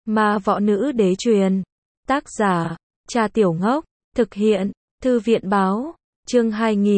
Ma võ nữ đế truyền. Tác giả, Cha Tiểu Ngốc. Thực hiện, Thư viện báo. Chương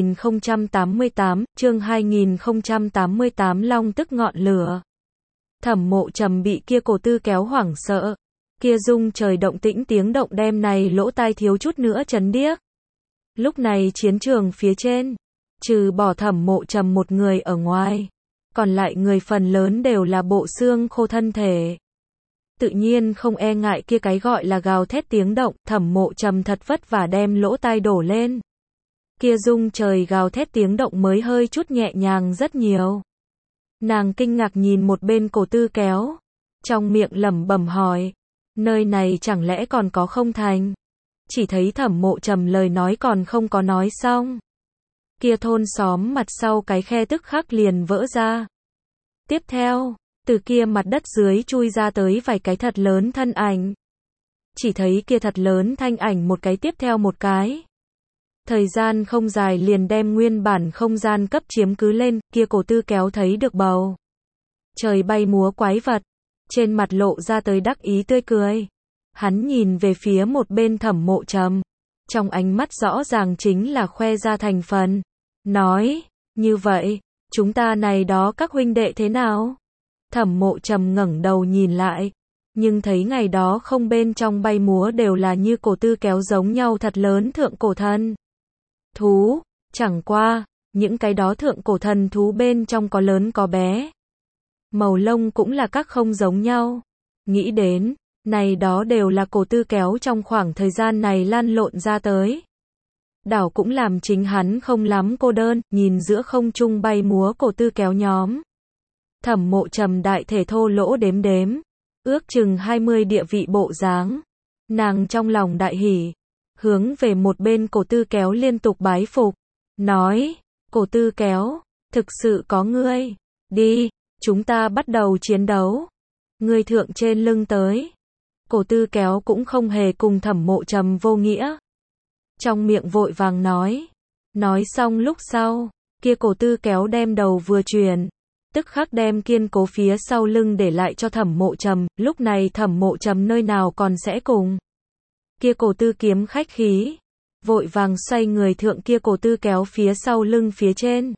2088, Long tức ngọn lửa. Thẩm Mộ Trầm bị kia cổ tư kéo hoảng sợ. Kia rung trời động tĩnh tiếng động đem này lỗ tai thiếu chút nữa chấn điếc. Lúc này chiến trường phía trên, trừ bỏ Thẩm Mộ Trầm một người ở ngoài, còn lại người phần lớn đều là bộ xương khô thân thể. Tự nhiên không e ngại kia cái gọi là gào thét tiếng động, Thẩm Mộ Trầm thật vất vả đem lỗ tai đổ lên. Kia rung trời gào thét tiếng động mới hơi chút nhẹ nhàng rất nhiều. Nàng kinh ngạc nhìn một bên cổ tư kéo, trong miệng lẩm bẩm hỏi, nơi này chẳng lẽ còn có không thành? Chỉ thấy Thẩm Mộ Trầm lời nói còn không có nói xong. Kia thôn xóm mặt sau cái khe tức khắc liền vỡ ra. Tiếp theo, từ kia mặt đất dưới chui ra tới vài cái thật lớn thân ảnh. Chỉ thấy kia thật lớn thanh ảnh một cái tiếp theo một cái. Thời gian không dài liền đem nguyên bản không gian cấp chiếm cứ lên, kia cổ tư kéo thấy được bầu trời bay múa quái vật, trên mặt lộ ra tới đắc ý tươi cười. Hắn nhìn về phía một bên Thẩm Mộ Trầm, trong ánh mắt rõ ràng chính là khoe ra thành phần, nói, như vậy, chúng ta này đó các huynh đệ thế nào? Thẩm Mộ Trầm ngẩng đầu nhìn lại, nhưng thấy ngày đó không bên trong bay múa đều là như cổ tư kéo giống nhau thật lớn thượng cổ thần thú, chẳng qua, những cái đó thượng cổ thần thú bên trong có lớn có bé. Màu lông cũng là các không giống nhau. Nghĩ đến, này đó đều là cổ tư kéo trong khoảng thời gian này lan lộn ra tới. Đảo cũng làm chính hắn không lắm cô đơn, nhìn giữa không trung bay múa cổ tư kéo nhóm. Thẩm Mộ Trầm đại thể thô lỗ đếm đếm, ước chừng 20 địa vị bộ dáng. Nàng trong lòng đại hỉ, hướng về một bên cổ tư kéo liên tục bái phục, nói, cổ tư kéo, thực sự có ngươi, đi, chúng ta bắt đầu chiến đấu, ngươi thượng trên lưng tới. Cổ tư kéo cũng không hề cùng Thẩm Mộ Trầm vô nghĩa, trong miệng vội vàng nói xong lúc sau, kia cổ tư kéo đem đầu vừa chuyển, tức khắc đem kiên cố phía sau lưng để lại cho Thẩm Mộ Trầm, lúc này Thẩm Mộ Trầm nơi nào còn sẽ cùng kia cổ tư kiếm khách khí, vội vàng xoay người thượng kia cổ tư kéo phía sau lưng phía trên.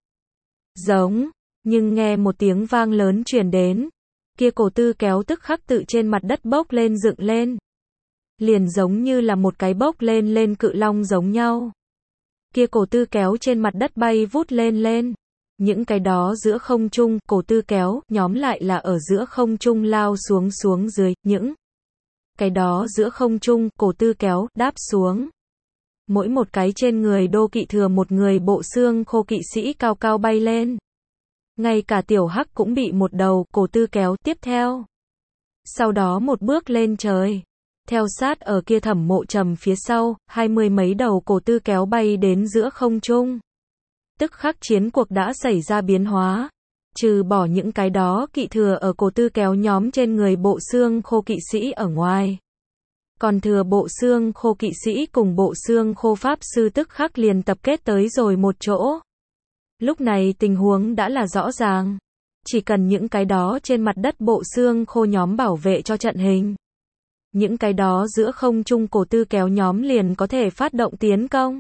Giống, nhưng nghe một tiếng vang lớn truyền đến, kia cổ tư kéo tức khắc tự trên mặt đất bốc lên dựng lên. Liền giống như là một cái bốc lên cự long giống nhau. Kia cổ tư kéo trên mặt đất bay vút lên. Những cái đó giữa không trung, cổ tư kéo, nhóm lại là ở giữa không trung lao xuống dưới, những cái đó giữa không trung, cổ tư kéo, đáp xuống. Mỗi một cái trên người đô kỵ thừa một người bộ xương khô kỵ sĩ cao cao bay lên. Ngay cả tiểu hắc cũng bị một đầu, cổ tư kéo, tiếp theo. Sau đó một bước lên trời. Theo sát ở kia Thẩm Mộ Trầm phía sau, 20 mấy đầu cổ tư kéo bay đến giữa không trung. Tức khắc chiến cuộc đã xảy ra biến hóa. Trừ bỏ những cái đó kỵ thừa ở cổ tư kéo nhóm trên người bộ xương khô kỵ sĩ ở ngoài. Còn thừa bộ xương khô kỵ sĩ cùng bộ xương khô pháp sư tức khắc liền tập kết tới rồi một chỗ. Lúc này tình huống đã là rõ ràng. Chỉ cần những cái đó trên mặt đất bộ xương khô nhóm bảo vệ cho trận hình. Những cái đó giữa không trung cổ tư kéo nhóm liền có thể phát động tiến công.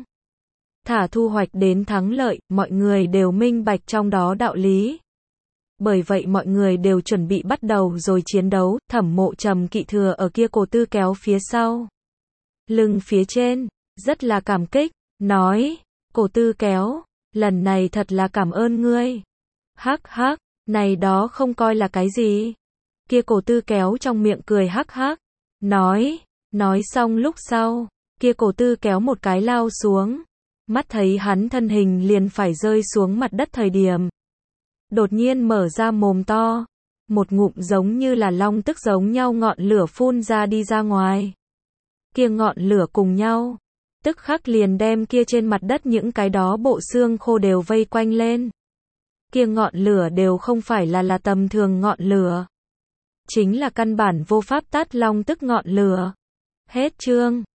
Thả thu hoạch đến thắng lợi, mọi người đều minh bạch trong đó đạo lý. Bởi vậy mọi người đều chuẩn bị bắt đầu rồi chiến đấu, Thẩm Mộ Trầm kỵ thừa ở kia cổ tư kéo phía sau. Lưng phía trên, rất là cảm kích, nói, cổ tư kéo, lần này thật là cảm ơn ngươi. Hắc hắc, này đó không coi là cái gì. Kia cổ tư kéo trong miệng cười hắc hắc, nói xong lúc sau, kia cổ tư kéo một cái lao xuống. Mắt thấy hắn thân hình liền phải rơi xuống mặt đất thời điểm. Đột nhiên mở ra mồm to. Một ngụm giống như là long tức giống nhau ngọn lửa phun ra đi ra ngoài. Kia ngọn lửa cùng nhau. Tức khắc liền đem kia trên mặt đất những cái đó bộ xương khô đều vây quanh lên. Kia ngọn lửa đều không phải là tầm thường ngọn lửa. Chính là căn bản vô pháp tát long tức ngọn lửa. Hết chương.